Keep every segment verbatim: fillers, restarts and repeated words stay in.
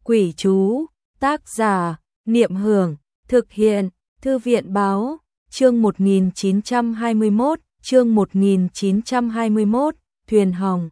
Quỷ chú, tác giả, Niệm Hưởng, thực hiện, Thư viện báo, chương một nghìn chín trăm hai mươi mốt, chương một nghìn chín trăm hai mươi mốt, thuyền hỏng.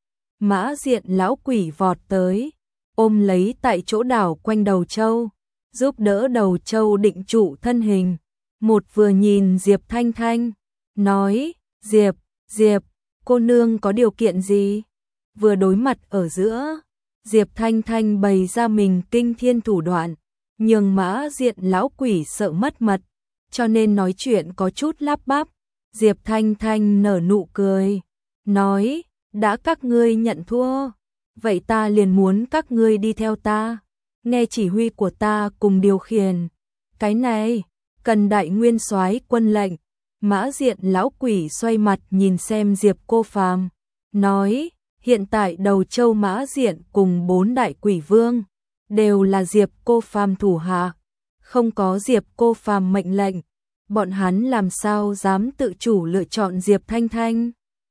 Mã Diện lão quỷ vọt tới, ôm lấy tại chỗ đảo quanh đầu trâu, giúp đỡ đầu trâu định trụ thân hình. Một vừa nhìn Diệp Thanh Thanh, nói, Diệp, Diệp, cô nương có điều kiện gì? Vừa đối mặt ở giữa, Diệp Thanh Thanh bày ra mình kinh thiên thủ đoạn, nhường Mã Diện lão quỷ sợ mất mật, cho nên nói chuyện có chút lắp bắp. Diệp Thanh Thanh nở nụ cười, nói, đã các ngươi nhận thua, vậy ta liền muốn các ngươi đi theo ta, nghe chỉ huy của ta cùng điều khiển. Cái này, cần đại nguyên soái quân lệnh. Mã Diện lão quỷ xoay mặt nhìn xem Diệp Cô Phàm, nói, hiện tại đầu châu Mã Diện cùng bốn đại quỷ vương đều là Diệp Cô Phàm thủ hạ, không có Diệp Cô Phàm mệnh lệnh, bọn hắn làm sao dám tự chủ lựa chọn Diệp Thanh Thanh.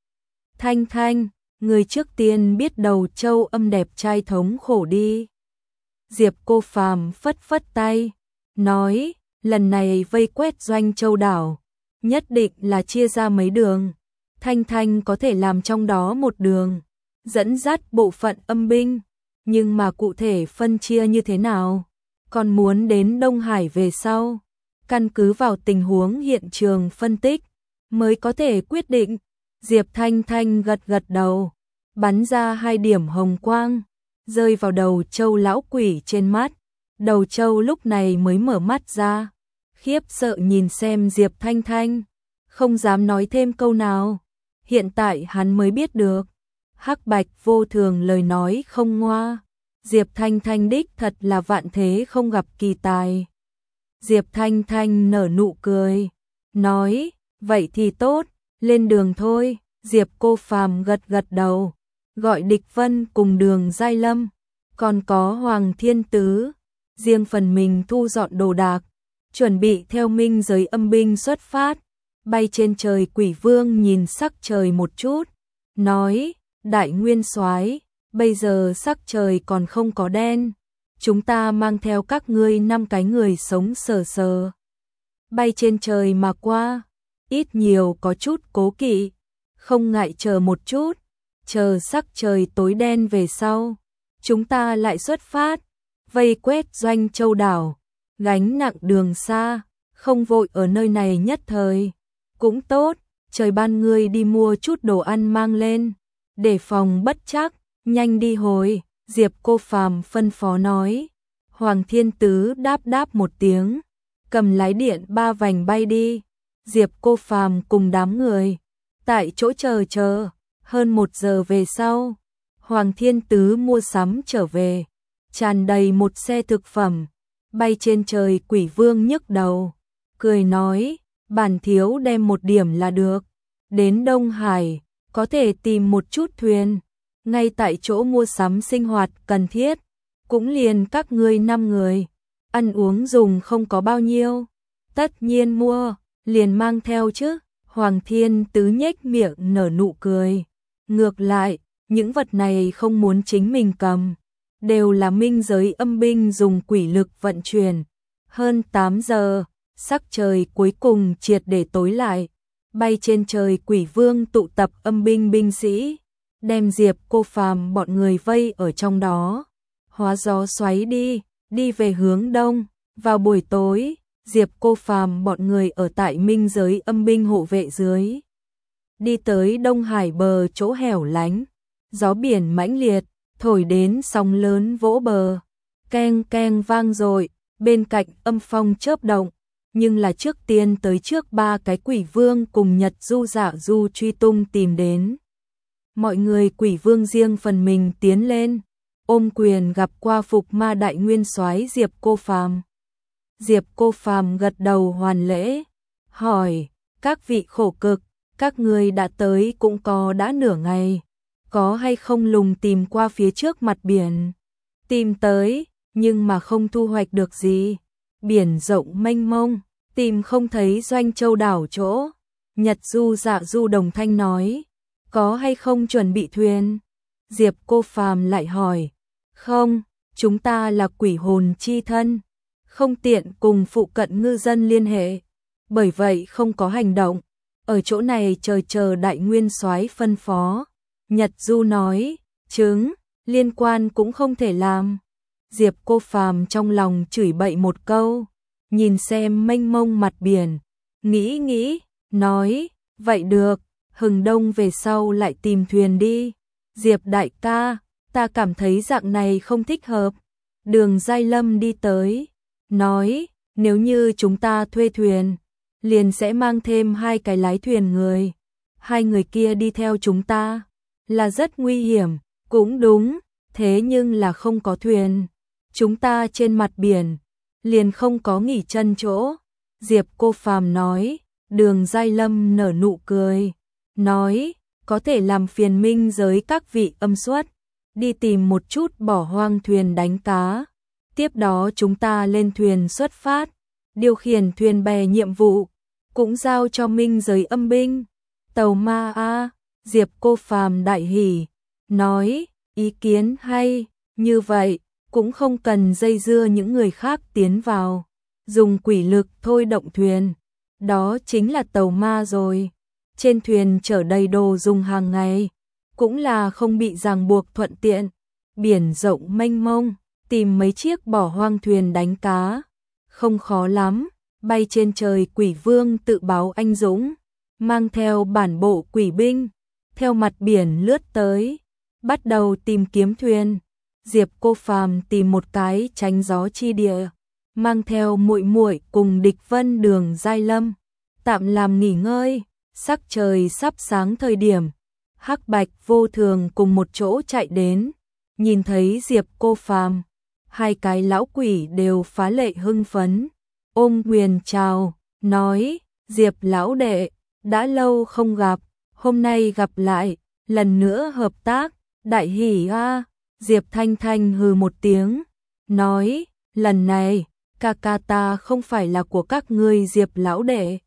Thanh Thanh, người trước tiên biết đầu châu âm đẹp trai thống khổ đi. Diệp Cô Phàm phất phất tay, nói, lần này vây quét Doanh Châu đảo, nhất định là chia ra mấy đường. Thanh Thanh có thể làm trong đó một đường, dẫn dắt bộ phận âm binh, nhưng mà cụ thể phân chia như thế nào, còn muốn đến Đông Hải về sau, căn cứ vào tình huống hiện trường phân tích, mới có thể quyết định. Diệp Thanh Thanh gật gật đầu, bắn ra hai điểm hồng quang, rơi vào đầu châu lão quỷ trên mắt. Đầu châu lúc này mới mở mắt ra, khiếp sợ nhìn xem Diệp Thanh Thanh, không dám nói thêm câu nào. Hiện tại hắn mới biết được, hắc bạch vô thường lời nói không ngoa, Diệp Thanh Thanh đích thật là vạn thế không gặp kỳ tài. Diệp Thanh Thanh nở nụ cười, nói, vậy thì tốt, lên đường thôi. Diệp Cô Phàm gật gật đầu, gọi Địch Vân cùng Đường Giai Lâm, còn có Hoàng Thiên Tứ, riêng phần mình thu dọn đồ đạc, chuẩn bị theo minh giới âm binh xuất phát. Bay trên trời quỷ vương nhìn sắc trời một chút, nói, đại nguyên soái, bây giờ sắc trời còn không có đen, chúng ta mang theo các ngươi năm cái người sống sờ sờ, bay trên trời mà qua, ít nhiều có chút cố kỵ, không ngại chờ một chút, chờ sắc trời tối đen về sau, chúng ta lại xuất phát, vây quét Doanh Châu đảo, gánh nặng đường xa, không vội ở nơi này nhất thời. Cũng tốt, trời ban ngươi đi mua chút đồ ăn mang lên, để phòng bất chắc, nhanh đi hồi. Diệp Cô Phàm phân phó nói. Hoàng Thiên Tứ đáp đáp một tiếng, cầm lái điện ba vành bay đi. Diệp Cô Phàm cùng đám người tại chỗ chờ chờ, hơn một giờ về sau, Hoàng Thiên Tứ mua sắm trở về, tràn đầy một xe thực phẩm. Bay trên trời quỷ vương nhức đầu, cười nói, bản thiếu đem một điểm là được, đến Đông Hải, có thể tìm một chút thuyền, ngay tại chỗ mua sắm sinh hoạt cần thiết, cũng liền các ngươi năm người, ăn uống dùng không có bao nhiêu, tất nhiên mua, liền mang theo chứ. Hoàng Thiên Tứ nhếch miệng nở nụ cười, ngược lại, những vật này không muốn chính mình cầm, đều là minh giới âm binh dùng quỷ lực vận chuyển. Hơn tám giờ, sắc trời cuối cùng triệt để tối lại, bay trên trời quỷ vương tụ tập âm binh binh sĩ, đem Diệp Cô Phàm bọn người vây ở trong đó, hóa gió xoáy đi, đi về hướng đông. Vào buổi tối, Diệp Cô Phàm bọn người ở tại minh giới âm binh hộ vệ dưới, đi tới Đông Hải bờ chỗ hẻo lánh, gió biển mãnh liệt, thổi đến sóng lớn vỗ bờ, keng keng vang dội, bên cạnh âm phong chớp động, nhưng là trước tiên tới trước ba cái quỷ vương cùng Nhật Du Dạ Du truy tung tìm đến. Mọi người quỷ vương riêng phần mình tiến lên, ôm quyền gặp qua phục ma đại nguyên soái Diệp Cô Phàm. Diệp Cô Phàm gật đầu hoàn lễ, hỏi, các vị khổ cực, các ngươi đã tới cũng có đã nửa ngày, có hay không lùng tìm qua phía trước mặt biển? Tìm tới, nhưng mà không thu hoạch được gì. Biển rộng mênh mông, tìm không thấy Doanh Châu đảo chỗ. Nhật Du Dạ Du đồng thanh nói, có hay không chuẩn bị thuyền? Diệp Cô Phàm lại hỏi, không, chúng ta là quỷ hồn chi thân, không tiện cùng phụ cận ngư dân liên hệ, bởi vậy không có hành động. Ở chỗ này chờ chờ đại nguyên soái phân phó. Nhật Du nói, chứng, liên quan cũng không thể làm. Diệp Cô Phàm trong lòng chửi bậy một câu, nhìn xem mênh mông mặt biển, nghĩ nghĩ, nói, vậy được, hừng đông về sau lại tìm thuyền đi. Diệp đại ca, ta cảm thấy dạng này không thích hợp. Đường Giai Lâm đi tới, nói, nếu như chúng ta thuê thuyền, liền sẽ mang thêm hai cái lái thuyền người. Hai người kia đi theo chúng ta, là rất nguy hiểm, cũng đúng, thế nhưng là không có thuyền. Chúng ta trên mặt biển, liền không có nghỉ chân chỗ. Diệp Cô Phàm nói, Đường Giai Lâm nở nụ cười, nói, có thể làm phiền minh giới các vị âm xuất, đi tìm một chút bỏ hoang thuyền đánh cá. Tiếp đó chúng ta lên thuyền xuất phát, điều khiển thuyền bè nhiệm vụ, cũng giao cho minh giới âm binh. Tàu ma a, Diệp Cô Phàm đại hỉ, nói, ý kiến hay, như vậy, cũng không cần dây dưa những người khác tiến vào, dùng quỷ lực thôi động thuyền, đó chính là tàu ma rồi. Trên thuyền chở đầy đồ dùng hàng ngày, cũng là không bị ràng buộc thuận tiện. Biển rộng mênh mông, tìm mấy chiếc bỏ hoang thuyền đánh cá, không khó lắm. Bay trên trời quỷ vương tự báo anh dũng, mang theo bản bộ quỷ binh, theo mặt biển lướt tới, bắt đầu tìm kiếm thuyền. Diệp Cô Phàm tìm một cái tránh gió chi địa, mang theo muội muội cùng Địch Vân Đường Giai Lâm, tạm làm nghỉ ngơi. Sắc trời sắp sáng thời điểm, Hắc Bạch Vô Thường cùng một chỗ chạy đến, nhìn thấy Diệp Cô Phàm, hai cái lão quỷ đều phá lệ hưng phấn, ôm quyền chào, nói, Diệp lão đệ, đã lâu không gặp, hôm nay gặp lại, lần nữa hợp tác, đại hỉ a. Diệp Thanh Thanh hừ một tiếng, nói, lần này, ca ca ta không phải là của các ngươi Diệp lão đệ,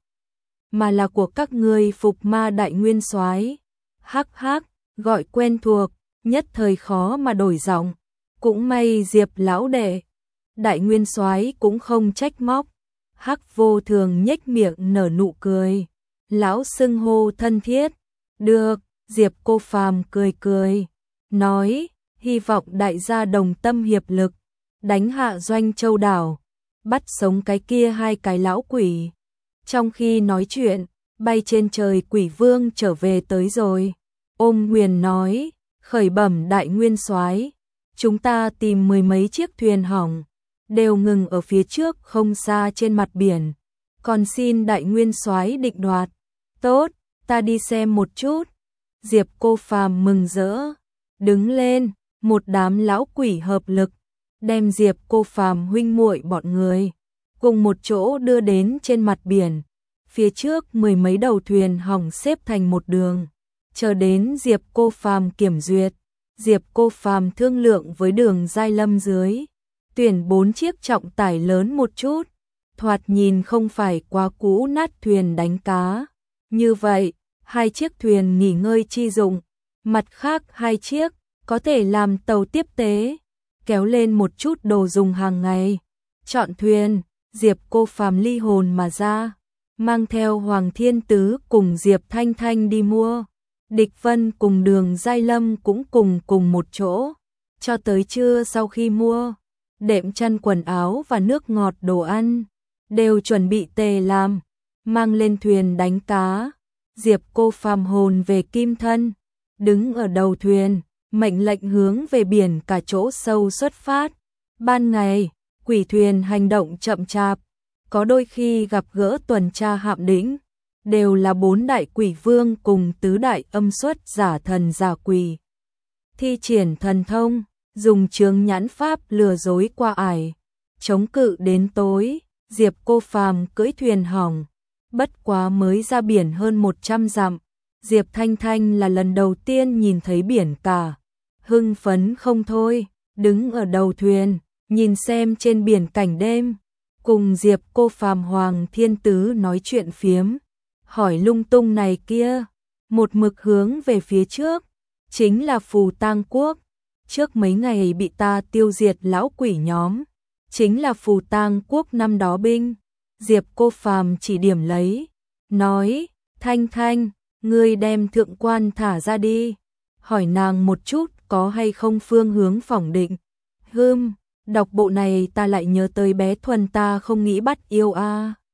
mà là của các ngươi Phục Ma đại nguyên soái. Hắc hắc, gọi quen thuộc, nhất thời khó mà đổi giọng. Cũng may Diệp lão đệ, đại nguyên soái cũng không trách móc. Hắc Vô Thường nhếch miệng nở nụ cười, lão xưng hô thân thiết. Được, Diệp Cô Phàm cười cười, nói, hy vọng đại gia đồng tâm hiệp lực, đánh hạ Doanh Châu đảo, bắt sống cái kia hai cái lão quỷ. Trong khi nói chuyện, bay trên trời quỷ vương trở về tới rồi. Ôm Huyền nói, khởi bẩm đại nguyên soái, chúng ta tìm mười mấy chiếc thuyền hỏng, đều ngừng ở phía trước không xa trên mặt biển, còn xin đại nguyên soái định đoạt. Tốt, ta đi xem một chút. Diệp Cô Phàm mừng rỡ, đứng lên, một đám lão quỷ hợp lực, đem Diệp Cô Phàm huynh muội bọn người cùng một chỗ đưa đến trên mặt biển. Phía trước mười mấy đầu thuyền hỏng xếp thành một đường, chờ đến Diệp Cô Phàm kiểm duyệt. Diệp Cô Phàm thương lượng với Đường Giai Lâm dưới, tuyển bốn chiếc trọng tải lớn một chút, thoạt nhìn không phải quá cũ nát thuyền đánh cá. Như vậy, hai chiếc thuyền nghỉ ngơi chi dụng, mặt khác hai chiếc có thể làm tàu tiếp tế, kéo lên một chút đồ dùng hàng ngày. Chọn thuyền, Diệp Cô Phàm ly hồn mà ra, mang theo Hoàng Thiên Tứ cùng Diệp Thanh Thanh đi mua. Địch Vân cùng Đường Giai Lâm cũng cùng cùng một chỗ. Cho tới trưa sau khi mua, đệm chăn quần áo và nước ngọt đồ ăn, đều chuẩn bị tề làm, mang lên thuyền đánh cá. Diệp Cô Phàm hồn về kim thân, đứng ở đầu thuyền, mệnh lệnh hướng về biển cả chỗ sâu xuất phát. Ban ngày, quỷ thuyền hành động chậm chạp, có đôi khi gặp gỡ tuần tra hạm đĩnh, đều là bốn đại quỷ vương cùng tứ đại âm xuất giả thần giả quỷ. Thi triển thần thông, dùng chướng nhãn pháp lừa dối qua ải, chống cự đến tối. Diệp Cô Phàm cưỡi thuyền hỏng, bất quá mới ra biển hơn một trăm dặm. Diệp Thanh Thanh là lần đầu tiên nhìn thấy biển cả, hưng phấn không thôi, đứng ở đầu thuyền, nhìn xem trên biển cảnh đêm, cùng Diệp Cô Phàm Hoàng Thiên Tứ nói chuyện phiếm, hỏi lung tung này kia, một mực hướng về phía trước, chính là Phù Tang Quốc. trước mấy ngày bị ta tiêu diệt lão quỷ nhóm, chính là Phù Tang quốc năm đó binh. Diệp Cô Phàm chỉ điểm lấy, nói, Thanh Thanh, ngươi đem thượng quan thả ra đi, hỏi nàng một chút có hay không phương hướng phỏng định. Hừm, đọc bộ này ta lại nhớ tới bé Thuần ta không nghĩ bắt yêu a.